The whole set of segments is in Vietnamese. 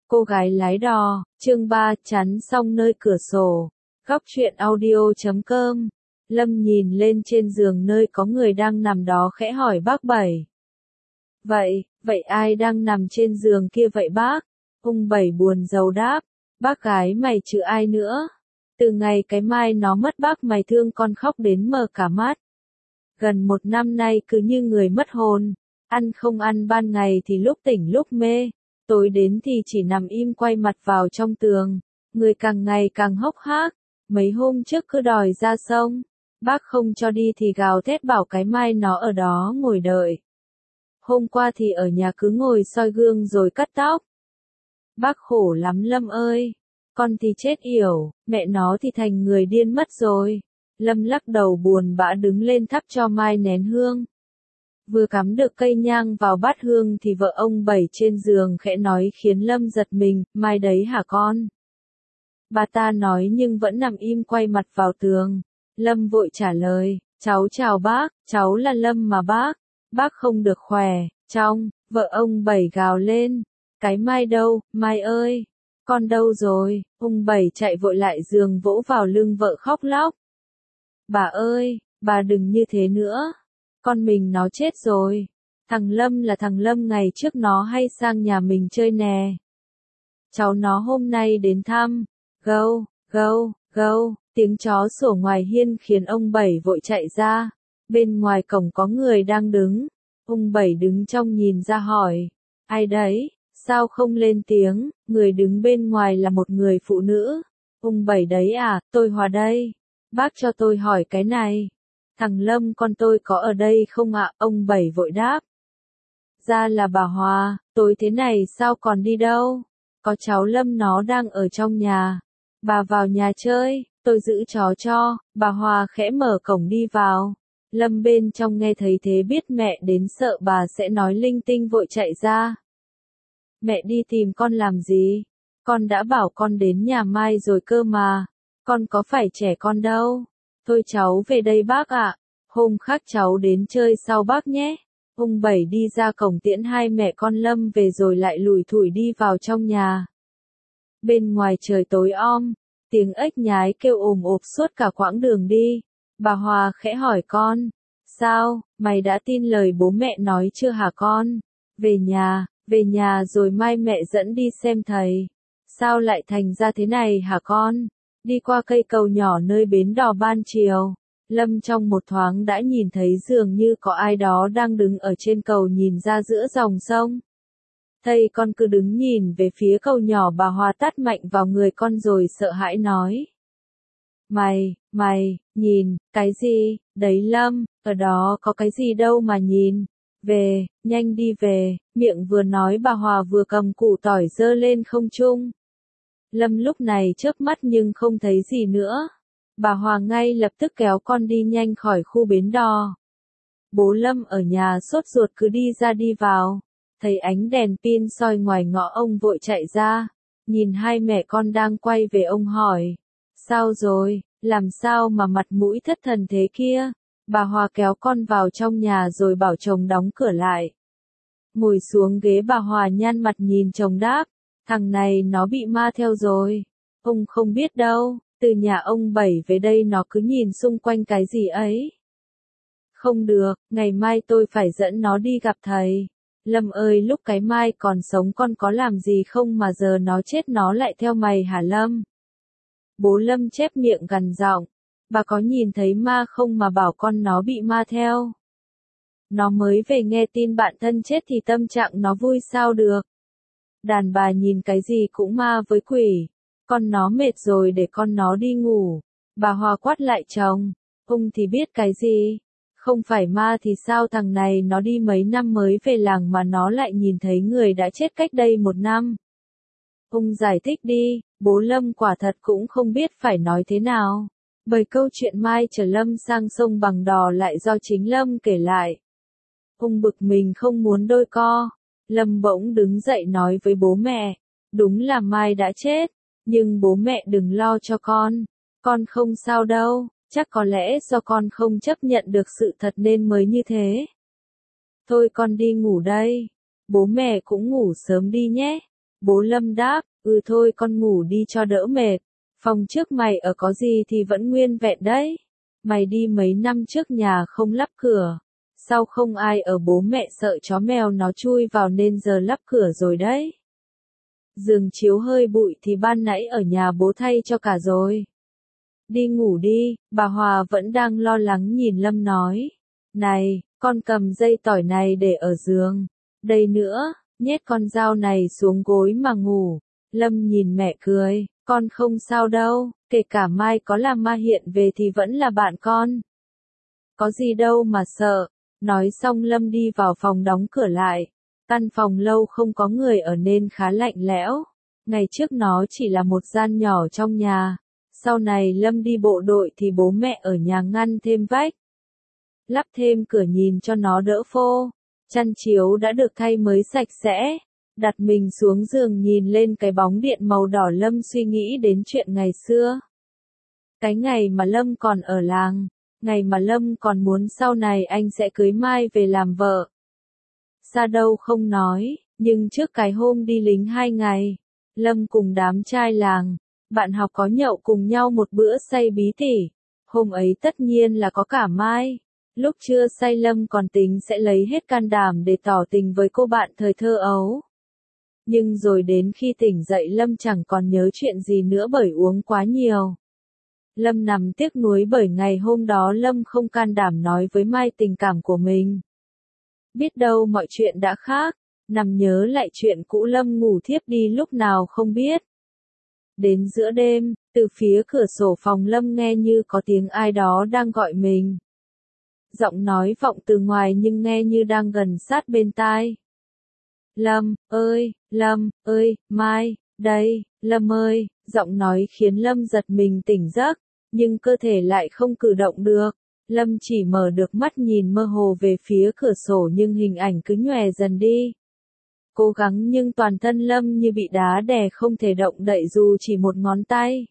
Cô gái lái đò, chương 3, chắn xong nơi cửa sổ. Góc truyện audio.com. Lâm nhìn lên trên giường nơi có người đang nằm đó khẽ hỏi bác Bảy. Vậy ai đang nằm trên giường kia vậy bác? Ông Bảy buồn rầu đáp. Bác gái mày chứ ai nữa? Từ ngày cái Mai nó mất bác mày thương con khóc đến mờ cả mắt. Gần 1 năm nay cứ như người mất hồn. Ăn không ăn ban ngày thì lúc tỉnh lúc mê. Tối đến thì chỉ nằm im quay mặt vào trong tường. Người càng ngày càng hốc hác. Mấy hôm trước cứ đòi ra sông. Bác không cho đi thì gào thét bảo cái Mai nó ở đó ngồi đợi. Hôm qua thì ở nhà cứ ngồi soi gương rồi cắt tóc. Bác khổ lắm Lâm ơi. Con thì chết yểu, mẹ nó thì thành người điên mất rồi. Lâm lắc đầu buồn bã đứng lên thắp cho Mai nén hương. Vừa cắm được cây nhang vào bát hương thì vợ ông Bảy trên giường khẽ nói khiến Lâm giật mình, Mai đấy hả con? Bà ta nói nhưng vẫn nằm im quay mặt vào tường. Lâm vội trả lời, cháu chào bác, cháu là Lâm mà bác không được khỏe, vợ ông Bảy gào lên, cái Mai đâu, Mai ơi, con đâu rồi, ông Bảy chạy vội lại giường vỗ vào lưng vợ khóc lóc. Bà ơi, bà đừng như thế nữa. Con mình nó chết rồi. Thằng Lâm là thằng Lâm ngày trước nó hay sang nhà mình chơi nè. Cháu nó hôm nay đến thăm. Gâu, gâu, gâu, tiếng chó sủa ngoài hiên khiến ông Bảy vội chạy ra. Bên ngoài cổng có người đang đứng. Ông Bảy đứng trong nhìn ra hỏi. Ai đấy, sao không lên tiếng, người đứng bên ngoài là một người phụ nữ. Ông Bảy đấy à, tôi Hòa đây. Bác cho tôi hỏi cái này. Thằng Lâm con tôi có ở đây không ạ? Ông Bảy vội đáp. Ra là bà Hòa, tối thế này sao còn đi đâu? Có cháu Lâm nó đang ở trong nhà. Bà vào nhà chơi, tôi giữ chó cho. Bà Hòa khẽ mở cổng đi vào. Lâm bên trong nghe thấy thế biết mẹ đến sợ bà sẽ nói linh tinh vội chạy ra. Mẹ đi tìm con làm gì? Con đã bảo con đến nhà Mai rồi cơ mà. Con có phải trẻ con đâu. Thôi cháu về đây bác ạ. Hôm khác cháu đến chơi sau bác nhé. Ông Bảy đi ra cổng tiễn hai mẹ con Lâm về rồi lại lủi thủi đi vào trong nhà. Bên ngoài trời tối om, tiếng ếch nhái kêu ồm ộp suốt cả quãng đường đi. Bà Hòa khẽ hỏi con. Sao, mày đã tin lời bố mẹ nói chưa hả con? Về nhà rồi mai mẹ dẫn đi xem thầy. Sao lại thành ra thế này hả con? Đi qua cây cầu nhỏ nơi bến đò ban chiều. Lâm trong một thoáng đã nhìn thấy dường như có ai đó đang đứng ở trên cầu nhìn ra giữa dòng sông. Thầy con cứ đứng nhìn về phía cầu nhỏ. Bà Hòa tát mạnh vào người con rồi sợ hãi nói. Mày, nhìn, cái gì, đấy Lâm, ở đó có cái gì đâu mà nhìn. Về, nhanh đi về, miệng vừa nói bà Hòa vừa cầm củ tỏi giơ lên không trung. Lâm lúc này chớp mắt nhưng không thấy gì nữa. Bà Hòa ngay lập tức kéo con đi nhanh khỏi khu bến đò. Bố Lâm ở nhà sốt ruột cứ đi ra đi vào. Thấy ánh đèn pin soi ngoài ngõ ông vội chạy ra. Nhìn hai mẹ con đang quay về ông hỏi. Sao rồi, làm sao mà mặt mũi thất thần thế kia? Bà Hòa kéo con vào trong nhà rồi bảo chồng đóng cửa lại. Ngồi xuống ghế bà Hòa nhăn mặt nhìn chồng đáp. Thằng này nó bị ma theo rồi. Ông không biết đâu, từ nhà ông Bảy về đây nó cứ nhìn xung quanh cái gì ấy. Không được, ngày mai tôi phải dẫn nó đi gặp thầy. Lâm ơi lúc cái Mai còn sống con có làm gì không mà giờ nó chết nó lại theo mày hả Lâm? Bố Lâm chép miệng gằn giọng. Bà có nhìn thấy ma không mà bảo con nó bị ma theo? Nó mới về nghe tin bạn thân chết thì tâm trạng nó vui sao được? Đàn bà nhìn cái gì cũng ma với quỷ. Con nó mệt rồi để con nó đi ngủ. Bà Hòa quát lại chồng. Ông thì biết cái gì? Không phải ma thì sao thằng này nó đi mấy năm mới về làng mà nó lại nhìn thấy người đã chết cách đây 1 năm. Ông giải thích đi, bố Lâm quả thật cũng không biết phải nói thế nào. Bởi câu chuyện Mai chở Lâm sang sông bằng đò lại do chính Lâm kể lại. Ông bực mình không muốn đôi co. Lâm bỗng đứng dậy nói với bố mẹ. Đúng là Mai đã chết. Nhưng bố mẹ đừng lo cho con. Con không sao đâu. Chắc có lẽ do con không chấp nhận được sự thật nên mới như thế. Thôi con đi ngủ đây. Bố mẹ cũng ngủ sớm đi nhé. Bố Lâm đáp, thôi con ngủ đi cho đỡ mệt. Phòng trước mày ở có gì thì vẫn nguyên vẹn đấy. Mày đi mấy năm trước nhà không lắp cửa. Sao không ai ở bố mẹ sợ chó mèo nó chui vào nên giờ lắp cửa rồi đấy. Giường chiếu hơi bụi thì ban nãy ở nhà bố thay cho cả rồi. Đi ngủ đi, bà Hòa vẫn đang lo lắng nhìn Lâm nói. Này, con cầm dây tỏi này để ở giường. Đây nữa, nhét con dao này xuống gối mà ngủ. Lâm nhìn mẹ cười, con không sao đâu, kể cả mai có là ma hiện về thì vẫn là bạn con. Có gì đâu mà sợ. Nói xong Lâm đi vào phòng đóng cửa lại. Căn phòng lâu không có người ở nên khá lạnh lẽo. Ngày trước nó chỉ là một gian nhỏ trong nhà. Sau này Lâm đi bộ đội thì bố mẹ ở nhà ngăn thêm vách. Lắp thêm cửa nhìn cho nó đỡ phô. Chăn chiếu đã được thay mới sạch sẽ. Đặt mình xuống giường nhìn lên cái bóng điện màu đỏ Lâm suy nghĩ đến chuyện ngày xưa. Cái ngày mà Lâm còn ở làng. Ngày mà Lâm còn muốn sau này anh sẽ cưới Mai về làm vợ. Xa đâu không nói, nhưng trước cái hôm đi lính 2 ngày, Lâm cùng đám trai làng, bạn học có nhậu cùng nhau một bữa say bí tỉ. Hôm ấy tất nhiên là có cả Mai. Lúc chưa say Lâm còn tính sẽ lấy hết can đảm để tỏ tình với cô bạn thời thơ ấu. Nhưng rồi đến khi tỉnh dậy Lâm chẳng còn nhớ chuyện gì nữa bởi uống quá nhiều. Lâm nằm tiếc nuối bởi ngày hôm đó Lâm không can đảm nói với Mai tình cảm của mình. Biết đâu mọi chuyện đã khác, nằm nhớ lại chuyện cũ Lâm ngủ thiếp đi lúc nào không biết. Đến giữa đêm, từ phía cửa sổ phòng Lâm nghe như có tiếng ai đó đang gọi mình. Giọng nói vọng từ ngoài nhưng nghe như đang gần sát bên tai. Lâm ơi, Mai, đây, Lâm ơi, giọng nói khiến Lâm giật mình tỉnh giấc, nhưng cơ thể lại không cử động được. Lâm chỉ mở được mắt nhìn mơ hồ về phía cửa sổ nhưng hình ảnh cứ nhòe dần đi. Cố gắng nhưng toàn thân Lâm như bị đá đè không thể động đậy dù chỉ một ngón tay.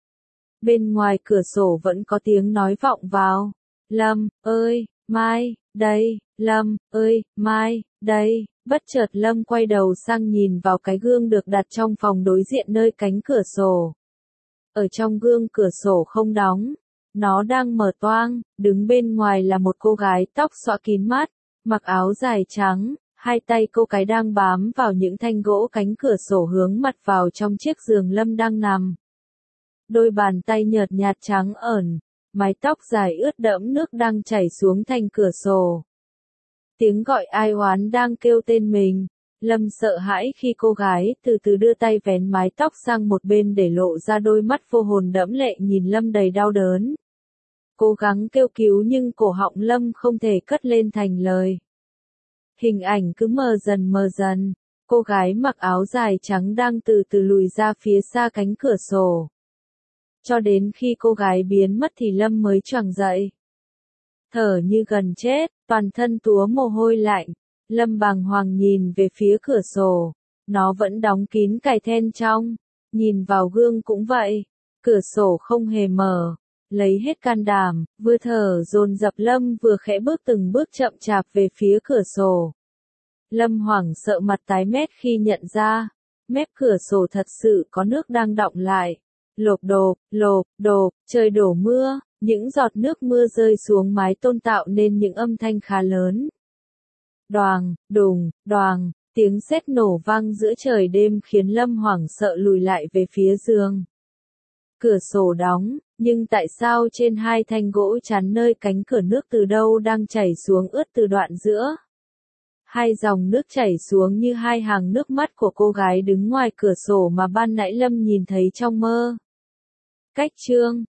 Bên ngoài cửa sổ vẫn có tiếng nói vọng vào. Lâm ơi, Mai, đây, Lâm ơi, Mai, đây. Bất chợt Lâm quay đầu sang nhìn vào cái gương được đặt trong phòng đối diện nơi cánh cửa sổ. Ở trong gương cửa sổ không đóng. Nó đang mở toang, đứng bên ngoài là một cô gái tóc xõa kín mắt, mặc áo dài trắng, hai tay cô gái đang bám vào những thanh gỗ cánh cửa sổ hướng mặt vào trong chiếc giường Lâm đang nằm. Đôi bàn tay nhợt nhạt trắng ẩn, mái tóc dài ướt đẫm nước đang chảy xuống thành cửa sổ. Tiếng gọi ai oán đang kêu tên mình. Lâm sợ hãi khi cô gái từ từ đưa tay vén mái tóc sang một bên để lộ ra đôi mắt vô hồn đẫm lệ nhìn Lâm đầy đau đớn. Cố gắng kêu cứu nhưng cổ họng Lâm không thể cất lên thành lời. Hình ảnh cứ mờ dần, cô gái mặc áo dài trắng đang từ từ lùi ra phía xa cánh cửa sổ. Cho đến khi cô gái biến mất thì Lâm mới choàng dậy. Thở như gần chết, toàn thân túa mồ hôi lạnh. Lâm bàng hoàng nhìn về phía cửa sổ. Nó vẫn đóng kín cài then trong. Nhìn vào gương cũng vậy. Cửa sổ không hề mở. Lấy hết can đảm, vừa thở dồn dập Lâm vừa khẽ bước từng bước chậm chạp về phía cửa sổ. Lâm hoảng sợ mặt tái mét khi nhận ra. Mép cửa sổ thật sự có nước đang đọng lại. Lộp độp, trời đổ mưa. Những giọt nước mưa rơi xuống mái tôn tạo nên những âm thanh khá lớn. Đoàng, đùng, đoàng, tiếng sét nổ vang giữa trời đêm khiến Lâm hoảng sợ lùi lại về phía giường. Cửa sổ đóng, nhưng tại sao trên hai thanh gỗ chắn nơi cánh cửa nước từ đâu đang chảy xuống ướt từ đoạn giữa? Hai dòng nước chảy xuống như hai hàng nước mắt của cô gái đứng ngoài cửa sổ mà ban nãy Lâm nhìn thấy trong mơ. Cách chương